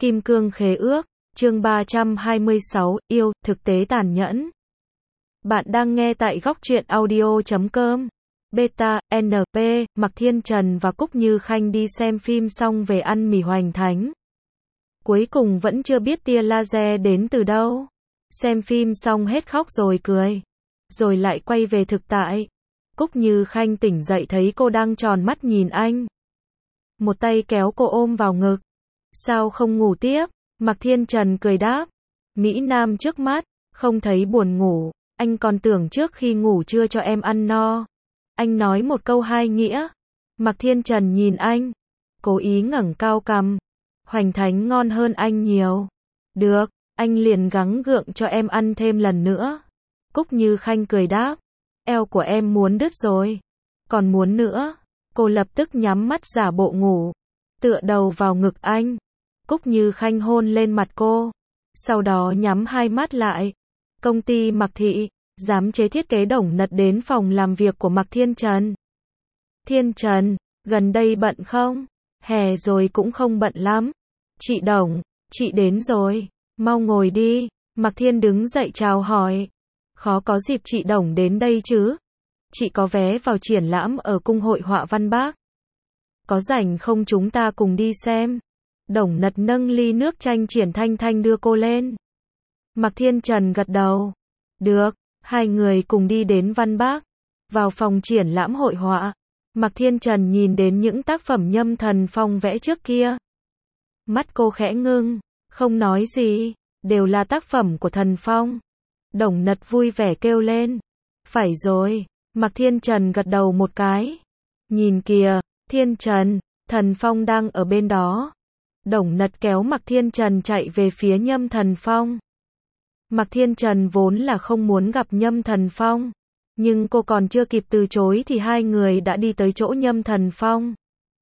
Kim cương khế ước, chương 326, yêu, thực tế tàn nhẫn. Bạn đang nghe tại góc truyện audio.com. Beta, NP, Mạc Thiên Trần và Cúc Như Khanh đi xem phim xong về ăn mì hoành thánh. Cuối cùng vẫn chưa biết tia laser đến từ đâu. Xem phim xong hết khóc rồi cười. Rồi lại quay về thực tại. Cúc Như Khanh tỉnh dậy thấy cô đang tròn mắt nhìn anh. Một tay kéo cô ôm vào ngực. Sao không ngủ tiếp? Mạc Thiên Trần cười đáp. Mỹ Nam trước mắt, không thấy buồn ngủ, anh còn tưởng trước khi ngủ chưa cho em ăn no. Anh nói một câu hai nghĩa. Mạc Thiên Trần nhìn anh, cố ý ngẩng cao cằm. Hoành thánh ngon hơn anh nhiều. Được, anh liền gắng gượng cho em ăn thêm lần nữa. Cúc Như Khanh cười đáp. Eo của em muốn đứt rồi. Còn muốn nữa. Cô lập tức nhắm mắt giả bộ ngủ. Tựa đầu vào ngực anh. Cúc Như Khanh hôn lên mặt cô. Sau đó nhắm hai mắt lại. Công ty Mạc Thị, giám chế thiết kế Đồng Nật đến phòng làm việc của Mạc Thiên Trần. Thiên Trần, gần đây bận không? Hè rồi cũng không bận lắm. Chị Đồng, chị đến rồi. Mau ngồi đi. Mạc Thiên đứng dậy chào hỏi. Khó có dịp chị Đồng đến đây chứ. Chị có vé vào triển lãm ở Cung hội họa Văn Bác. Có rảnh không chúng ta cùng đi xem? Đồng Nật nâng ly nước chanh triển thanh thanh đưa cô lên. Mạc Thiên Trần gật đầu. Được, hai người cùng đi đến Văn Bác. Vào phòng triển lãm hội họa. Mạc Thiên Trần nhìn đến những tác phẩm Nhâm Thần Phong vẽ trước kia. Mắt cô khẽ ngưng, không nói gì, đều là tác phẩm của Thần Phong. Đồng Nật vui vẻ kêu lên. Phải rồi, Mạc Thiên Trần gật đầu một cái. Nhìn kìa, Thiên Trần, Thần Phong đang ở bên đó. Đồng Nật kéo Mạc Thiên Trần chạy về phía Nhâm Thần Phong. Mạc Thiên Trần vốn là không muốn gặp Nhâm Thần Phong. Nhưng cô còn chưa kịp từ chối thì hai người đã đi tới chỗ Nhâm Thần Phong.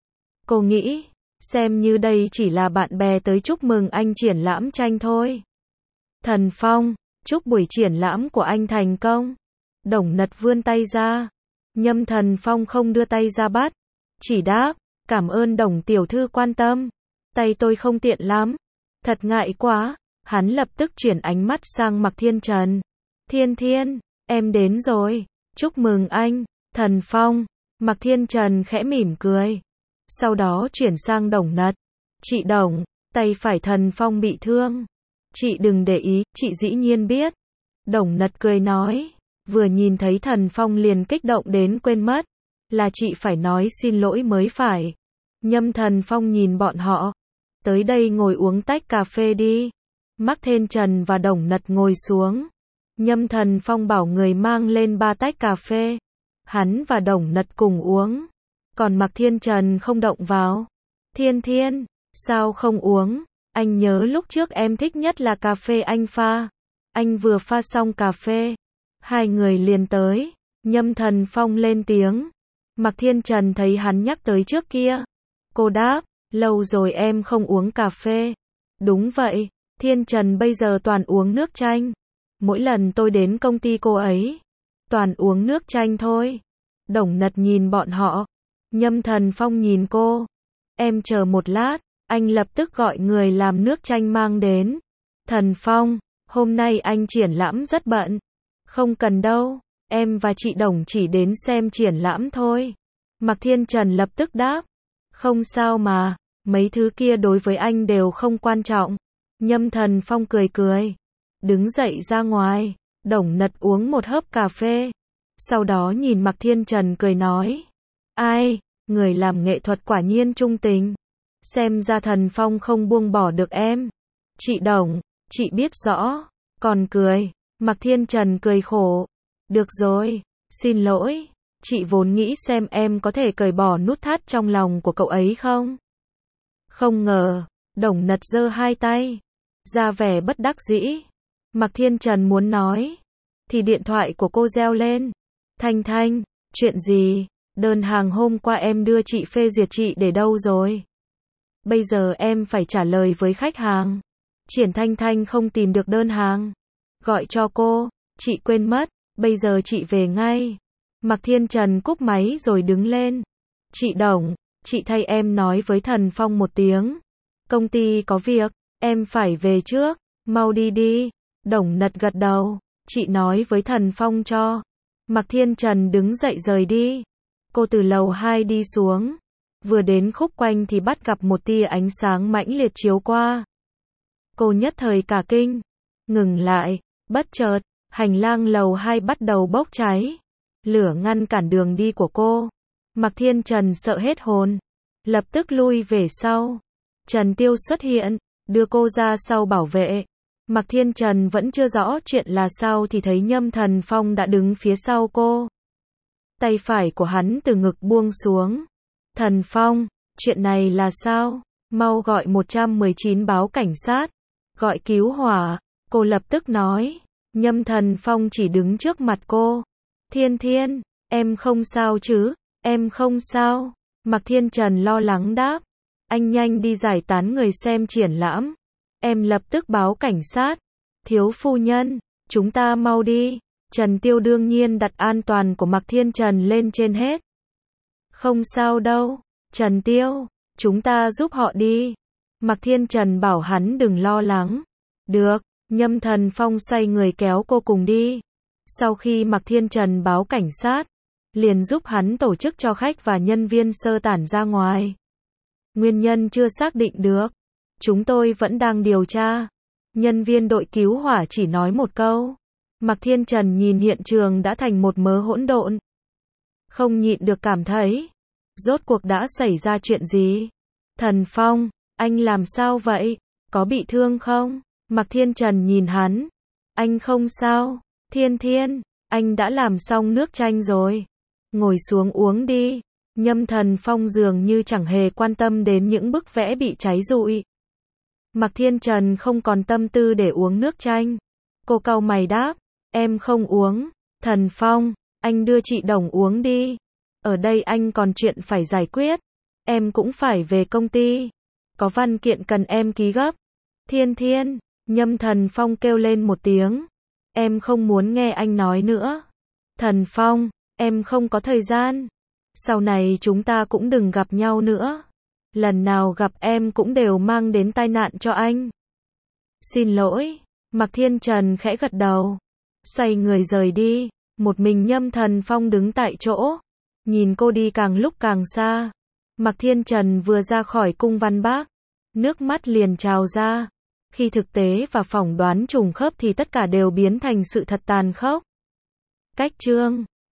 Cô nghĩ, xem như đây chỉ là bạn bè tới chúc mừng anh triển lãm tranh thôi. Thần Phong, chúc buổi triển lãm của anh thành công. Đồng Nật vươn tay ra. Nhâm Thần Phong không đưa tay ra bắt. Chỉ đáp, cảm ơn Đồng tiểu thư quan tâm. Tay tôi không tiện lắm. Thật ngại quá. Hắn lập tức chuyển ánh mắt sang Mạc Thiên Trần. Thiên Thiên, em đến rồi. Chúc mừng anh, Thần Phong. Mạc Thiên Trần khẽ mỉm cười. Sau đó chuyển sang Đồng Nật. Chị Đồng, tay phải Thần Phong bị thương. Chị đừng để ý, chị dĩ nhiên biết. Đồng Nật cười nói. Vừa nhìn thấy Thần Phong liền kích động đến quên mất. Là chị phải nói xin lỗi mới phải. Nhâm Thần Phong nhìn bọn họ. Tới đây ngồi uống tách cà phê đi. Mạc Thiên Trần và Đồng Nật ngồi xuống. Nhâm Thần Phong bảo người mang lên 3 tách cà phê. Hắn và Đồng Nật cùng uống. Còn Mạc Thiên Trần không động vào. Thiên Thiên, sao không uống? Anh nhớ lúc trước em thích nhất là cà phê anh pha. Anh vừa pha xong cà phê. Hai người liền tới. Nhâm Thần Phong lên tiếng. Mạc Thiên Trần thấy hắn nhắc tới trước kia. Cô đáp, lâu rồi em không uống cà phê. Đúng vậy, Thiên Trần bây giờ toàn uống nước chanh. Mỗi lần tôi đến công ty cô ấy, toàn uống nước chanh thôi. Đồng Nật nhìn bọn họ. Nhâm Thần Phong nhìn cô. Em chờ một lát, anh lập tức gọi người làm nước chanh mang đến. Thần Phong, hôm nay anh triển lãm rất bận. Không cần đâu, em và chị Đồng chỉ đến xem triển lãm thôi. Mạc Thiên Trần lập tức đáp. Không sao mà, mấy thứ kia đối với anh đều không quan trọng. Nhâm Thần Phong cười cười. Đứng dậy ra ngoài. Đồng Nật uống một hớp cà phê. Sau đó nhìn Mạc Thiên Trần cười nói. Ai, người làm nghệ thuật quả nhiên trung tình. Xem ra Thần Phong không buông bỏ được em. Chị Đồng, chị biết rõ. Còn cười. Mạc Thiên Trần cười khổ. Được rồi, xin lỗi. Chị vốn nghĩ xem em có thể cởi bỏ nút thắt trong lòng của cậu ấy không. Không ngờ. Đồng Nật giơ hai tay. Ra vẻ bất đắc dĩ. Mạc Thiên Trần muốn nói. Thì điện thoại của cô reo lên. Thanh Thanh, chuyện gì? Đơn hàng hôm qua em đưa chị phê duyệt chị để đâu rồi? Bây giờ em phải trả lời với khách hàng. Triển Thanh Thanh không tìm được đơn hàng. Gọi cho cô, chị quên mất, bây giờ chị về ngay. Mạc Thiên Trần cúp máy rồi đứng lên. Chị Đồng, chị thay em nói với Thần Phong một tiếng. Công ty có việc, em phải về trước, mau đi đi. Đồng Nật gật đầu, chị nói với Thần Phong cho. Mạc Thiên Trần đứng dậy rời đi. Cô từ lầu 2 đi xuống. Vừa đến khúc quanh thì bắt gặp một tia ánh sáng mãnh liệt chiếu qua. Cô nhất thời cả kinh. Ngừng lại, bất chợt, hành lang lầu 2 bắt đầu bốc cháy. Lửa ngăn cản đường đi của cô. Mạc Thiên Trần sợ hết hồn. Lập tức lui về sau. Trần Tiêu xuất hiện, đưa cô ra sau bảo vệ. Mạc Thiên Trần vẫn chưa rõ chuyện là sao thì thấy Nhâm Thần Phong đã đứng phía sau cô. Tay phải của hắn từ ngực buông xuống. Thần Phong, chuyện này là sao? Mau gọi 119 báo cảnh sát. Gọi cứu hỏa, cô lập tức nói. Nhâm Thần Phong chỉ đứng trước mặt cô. Thiên Thiên, em không sao chứ? Em không sao. Mạc Thiên Trần lo lắng đáp. Anh nhanh đi giải tán người xem triển lãm. Em lập tức báo cảnh sát. Thiếu phu nhân, chúng ta mau đi. Trần Tiêu đương nhiên đặt an toàn của Mạc Thiên Trần lên trên hết. Không sao đâu, Trần Tiêu, chúng ta giúp họ đi. Mạc Thiên Trần bảo hắn đừng lo lắng. Được, Nhâm Thần Phong xoay người kéo cô cùng đi. Sau khi Mạc Thiên Trần báo cảnh sát, liền giúp hắn tổ chức cho khách và nhân viên sơ tản ra ngoài. Nguyên nhân chưa xác định được. Chúng tôi vẫn đang điều tra. Nhân viên đội cứu hỏa chỉ nói một câu. Mạc Thiên Trần nhìn hiện trường đã thành một mớ hỗn độn. Không nhịn được cảm thấy. Rốt cuộc đã xảy ra chuyện gì? Thần Phong, anh làm sao vậy? Có bị thương không? Mạc Thiên Trần nhìn hắn. Anh không sao. Thiên Thiên, anh đã làm xong nước chanh rồi. Ngồi xuống uống đi. Nhâm Thần Phong dường như chẳng hề quan tâm đến những bức vẽ bị cháy rụi. Mạc Thiên Trần không còn tâm tư để uống nước chanh. Cô cau mày đáp, em không uống. Thần Phong, anh đưa chị Đồng uống đi. Ở đây anh còn chuyện phải giải quyết. Em cũng phải về công ty. Có văn kiện cần em ký gấp. Thiên Thiên, Nhâm Thần Phong kêu lên một tiếng. Em không muốn nghe anh nói nữa. Thần Phong, em không có thời gian. Sau này chúng ta cũng đừng gặp nhau nữa. Lần nào gặp em cũng đều mang đến tai nạn cho anh. Xin lỗi. Mạc Thiên Trần khẽ gật đầu. Xoay người rời đi. Một mình Nhâm Thần Phong đứng tại chỗ. Nhìn cô đi càng lúc càng xa. Mạc Thiên Trần vừa ra khỏi cung Văn Bác. Nước mắt liền trào ra. Khi thực tế và phỏng đoán trùng khớp thì tất cả đều biến thành sự thật tàn khốc. Cách chương